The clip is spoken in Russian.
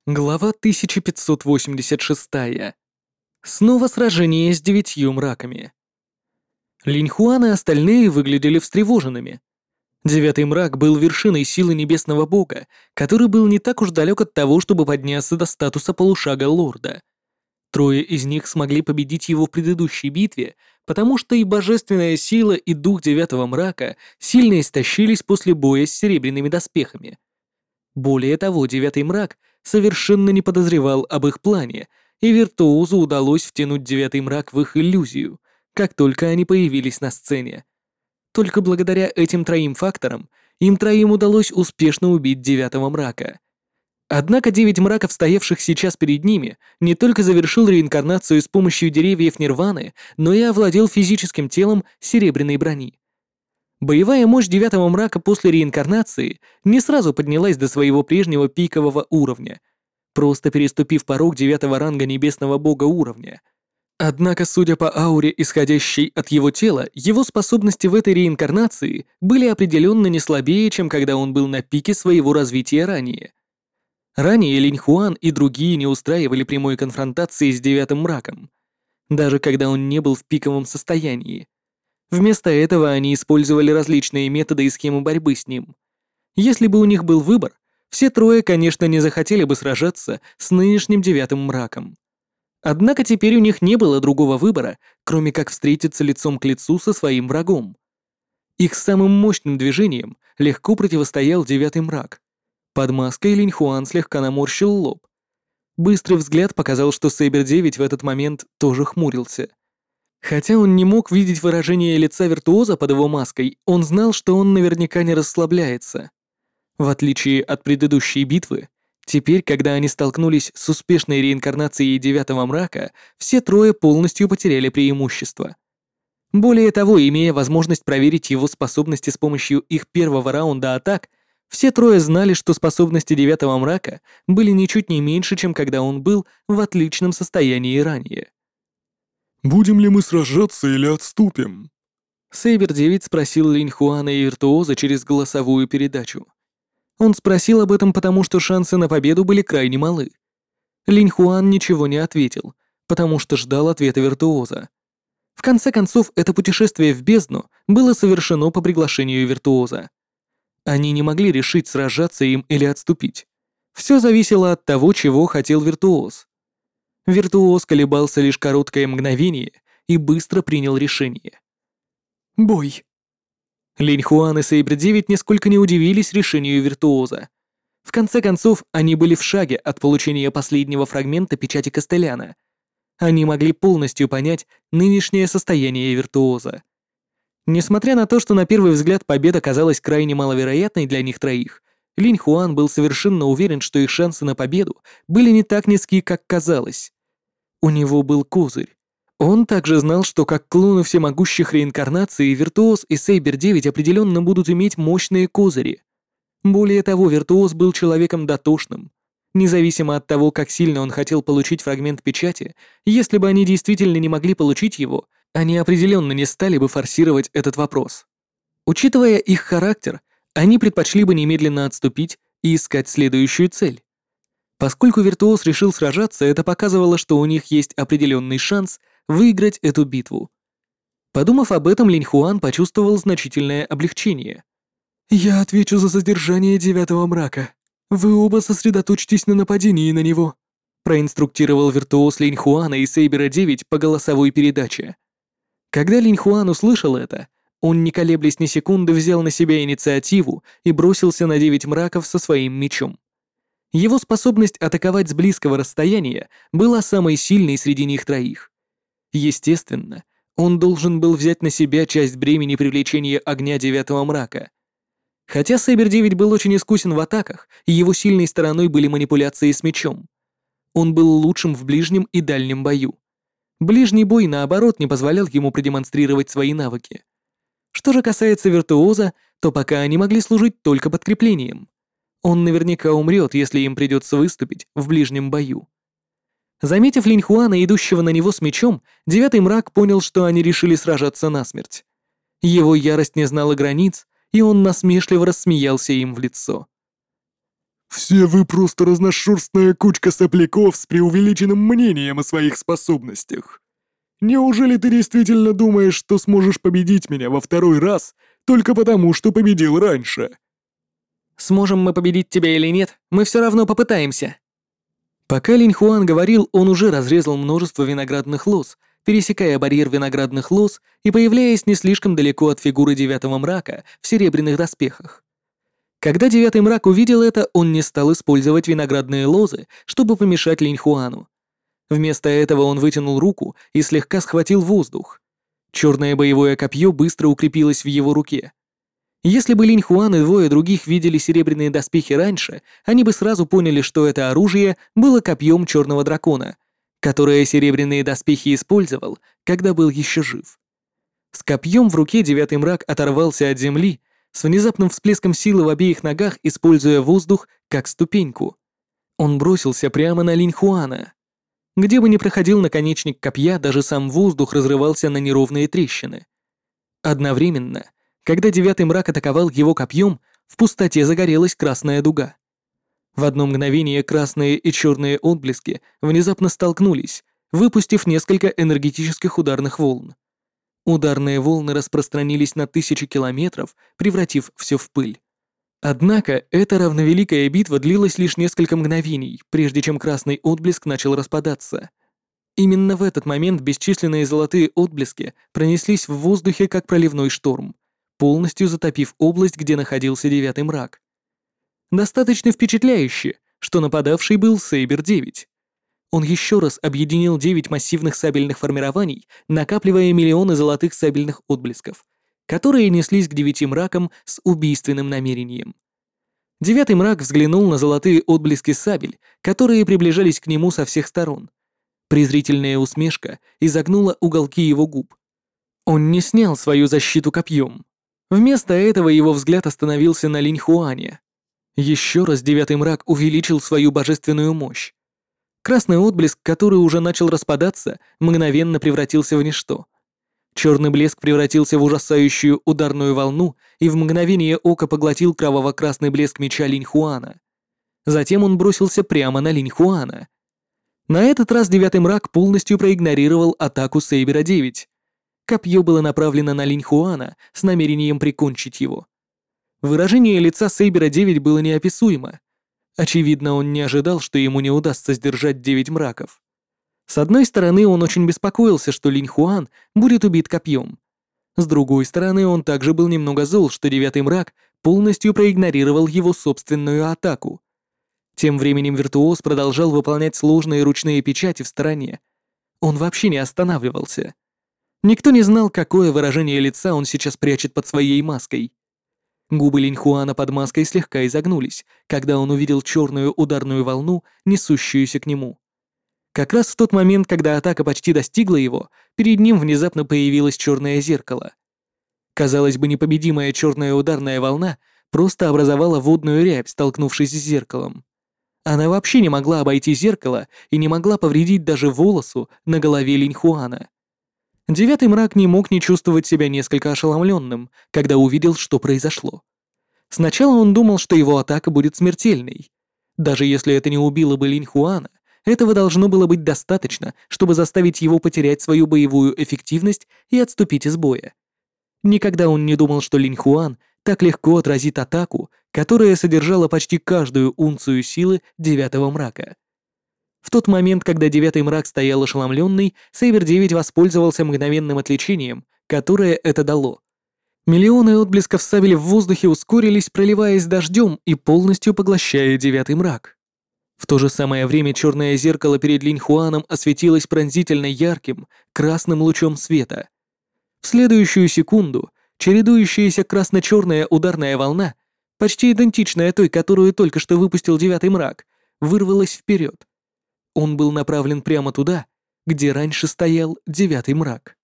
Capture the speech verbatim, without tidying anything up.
Глава тысяча пятьсот восемьдесят шесть. Снова сражение с девятью мраками. Линьхуан и остальные выглядели встревоженными. Девятый мрак был вершиной силы небесного бога, который был не так уж далек от того, чтобы подняться до статуса полушага лорда. Трое из них смогли победить его в предыдущей битве, потому что и божественная сила, и дух девятого мрака сильно истощились после боя с серебряными доспехами. Более того, девятый мрак совершенно не подозревал об их плане, и виртуозу удалось втянуть девятый мрак в их иллюзию, как только они появились на сцене. Только благодаря этим троим факторам им троим удалось успешно убить девятого мрака. Однако девять мраков, стоявших сейчас перед ними, не только завершил реинкарнацию с помощью деревьев Нирваны, но и овладел физическим телом серебряной брони. Боевая мощь девятого мрака после реинкарнации не сразу поднялась до своего прежнего пикового уровня, просто переступив порог девятого ранга небесного бога уровня. Однако, судя по ауре, исходящей от его тела, его способности в этой реинкарнации были определенно не слабее, чем когда он был на пике своего развития ранее. Ранее Линьхуан и другие не устраивали прямой конфронтации с девятым мраком, даже когда он не был в пиковом состоянии. Вместо этого они использовали различные методы и схемы борьбы с ним. Если бы у них был выбор, все трое, конечно, не захотели бы сражаться с нынешним девятым мраком. Однако теперь у них не было другого выбора, кроме как встретиться лицом к лицу со своим врагом. Их самым мощным движением легко противостоял девятый мрак. Под маской Линьхуан слегка наморщил лоб. Быстрый взгляд показал, что Сейбер девять в этот момент тоже хмурился. Хотя он не мог видеть выражение лица виртуоза под его маской, он знал, что он наверняка не расслабляется. В отличие от предыдущей битвы, теперь, когда они столкнулись с успешной реинкарнацией девятого мрака, все трое полностью потеряли преимущество. Более того, имея возможность проверить его способности с помощью их первого раунда атак, все трое знали, что способности девятого мрака были ничуть не меньше, чем когда он был в отличном состоянии ранее. «Будем ли мы сражаться или отступим?» Сейбер девять спросил Линьхуана и Виртуоза через голосовую передачу. Он спросил об этом, потому что шансы на победу были крайне малы. Линьхуан ничего не ответил, потому что ждал ответа Виртуоза. В конце концов, это путешествие в бездну было совершено по приглашению Виртуоза. Они не могли решить, сражаться им или отступить. Все зависело от того, чего хотел Виртуоз. Виртуоз колебался лишь короткое мгновение и быстро принял решение. «Бой!» Линьхуан и Сейбер девять нисколько не удивились решению Виртуоза. В конце концов, они были в шаге от получения последнего фрагмента печати Костеляна. Они могли полностью понять нынешнее состояние Виртуоза. Несмотря на то, что на первый взгляд победа казалась крайне маловероятной для них троих, Линьхуан был совершенно уверен, что их шансы на победу были не так низки, как казалось. У него был козырь. Он также знал, что как клоны всемогущих реинкарнаций, Виртуоз и Сейбер девять определенно будут иметь мощные козыри. Более того, Виртуоз был человеком дотошным. Независимо от того, как сильно он хотел получить фрагмент печати, если бы они действительно не могли получить его, они определенно не стали бы форсировать этот вопрос. Учитывая их характер, они предпочли бы немедленно отступить и искать следующую цель. Поскольку Виртуоз решил сражаться, это показывало, что у них есть определенный шанс выиграть эту битву. Подумав об этом, Линьхуан почувствовал значительное облегчение. «Я отвечу за задержание девятого мрака. Вы оба сосредоточьтесь на нападении на него», проинструктировал Виртуоз Линьхуана и Сейбера девять по голосовой передаче. Когда Линьхуан услышал это, он, не колеблясь ни секунды, взял на себя инициативу и бросился на девять мраков со своим мечом. Его способность атаковать с близкого расстояния была самой сильной среди них троих. Естественно, он должен был взять на себя часть бремени привлечения огня девятого мрака. Хотя Сейбер девять был очень искусен в атаках, и его сильной стороной были манипуляции с мечом. Он был лучшим в ближнем и дальнем бою. Ближний бой, наоборот, не позволял ему продемонстрировать свои навыки. Что же касается Виртуоза, то пока они могли служить только подкреплением. Он наверняка умрет, если им придется выступить в ближнем бою. Заметив Линьхуана, идущего на него с мечом, девятый мрак понял, что они решили сражаться насмерть. Его ярость не знала границ, и он насмешливо рассмеялся им в лицо. Все вы просто разношерстная кучка сопляков с преувеличенным мнением о своих способностях. Неужели ты действительно думаешь, что сможешь победить меня во второй раз только потому, что победил раньше? Сможем мы победить тебя или нет, мы все равно попытаемся. Пока Линь Хуан говорил, он уже разрезал множество виноградных лоз, пересекая барьер виноградных лоз и появляясь не слишком далеко от фигуры девятого мрака в серебряных доспехах. Когда девятый мрак увидел это, он не стал использовать виноградные лозы, чтобы помешать Линь Хуану. Вместо этого он вытянул руку и слегка схватил воздух. Черное боевое копье быстро укрепилось в его руке. Если бы Линь Хуан и двое других видели серебряные доспехи раньше, они бы сразу поняли, что это оружие было копьем черного дракона, которое серебряные доспехи использовал, когда был еще жив. С копьем в руке девятый мрак оторвался от земли, с внезапным всплеском силы в обеих ногах, используя воздух как ступеньку. Он бросился прямо на Линь Хуана. Где бы ни проходил наконечник копья, даже сам воздух разрывался на неровные трещины. Одновременно, когда девятый мрак атаковал его копьем, в пустоте загорелась красная дуга. В одно мгновение красные и черные отблески внезапно столкнулись, выпустив несколько энергетических ударных волн. Ударные волны распространились на тысячи километров, превратив все в пыль. Однако эта равновеликая битва длилась лишь несколько мгновений, прежде чем красный отблеск начал распадаться. Именно в этот момент бесчисленные золотые отблески пронеслись в воздухе, как проливной шторм, полностью затопив область, где находился девятый мрак. Достаточно впечатляюще, что нападавший был Сейбер девять. Он еще раз объединил девять массивных сабельных формирований, накапливая миллионы золотых сабельных отблесков, которые неслись к девяти мракам с убийственным намерением. Девятый мрак взглянул на золотые отблески сабель, которые приближались к нему со всех сторон. Презрительная усмешка изогнула уголки его губ. Он не снял свою защиту копьем. Вместо этого его взгляд остановился на Линь Хуане. Еще раз девятый мрак увеличил свою божественную мощь. Красный отблеск, который уже начал распадаться, мгновенно превратился в ничто. Черный блеск превратился в ужасающую ударную волну и в мгновение ока поглотил кроваво-красный блеск меча Линь Хуана. Затем он бросился прямо на Линь Хуана. На этот раз девятый мрак полностью проигнорировал атаку Сейбера девять. Копье было направлено на Линь Хуана с намерением прикончить его. Выражение лица Сейбера девять было неописуемо. Очевидно, он не ожидал, что ему не удастся сдержать девять мраков. С одной стороны, он очень беспокоился, что Линь Хуан будет убит копьем. С другой стороны, он также был немного зол, что девятый мрак полностью проигнорировал его собственную атаку. Тем временем виртуоз продолжал выполнять сложные ручные печати в стороне. Он вообще не останавливался. Никто не знал, какое выражение лица он сейчас прячет под своей маской. Губы Линь Хуана под маской слегка изогнулись, когда он увидел черную ударную волну, несущуюся к нему. Как раз в тот момент, когда атака почти достигла его, перед ним внезапно появилось черное зеркало. Казалось бы, непобедимая черная ударная волна просто образовала водную рябь, столкнувшись с зеркалом. Она вообще не могла обойти зеркало и не могла повредить даже волосу на голове Линь Хуана. Девятый мрак не мог не чувствовать себя несколько ошеломленным, когда увидел, что произошло. Сначала он думал, что его атака будет смертельной. Даже если это не убило бы Линь Хуана, этого должно было быть достаточно, чтобы заставить его потерять свою боевую эффективность и отступить из боя. Никогда он не думал, что Линь Хуан так легко отразит атаку, которая содержала почти каждую унцию силы девятого мрака. В тот момент, когда девятый мрак стоял ошеломленный, Сейбер девять воспользовался мгновенным отвлечением, которое это дало. Миллионы отблесков сабель в воздухе ускорились, проливаясь дождем и полностью поглощая девятый мрак. В то же самое время черное зеркало перед Линь Хуаном осветилось пронзительно ярким красным лучом света. В следующую секунду чередующаяся красно-черная ударная волна, почти идентичная той, которую только что выпустил девятый мрак, вырвалась вперед. Он был направлен прямо туда, где раньше стоял девятый мрак.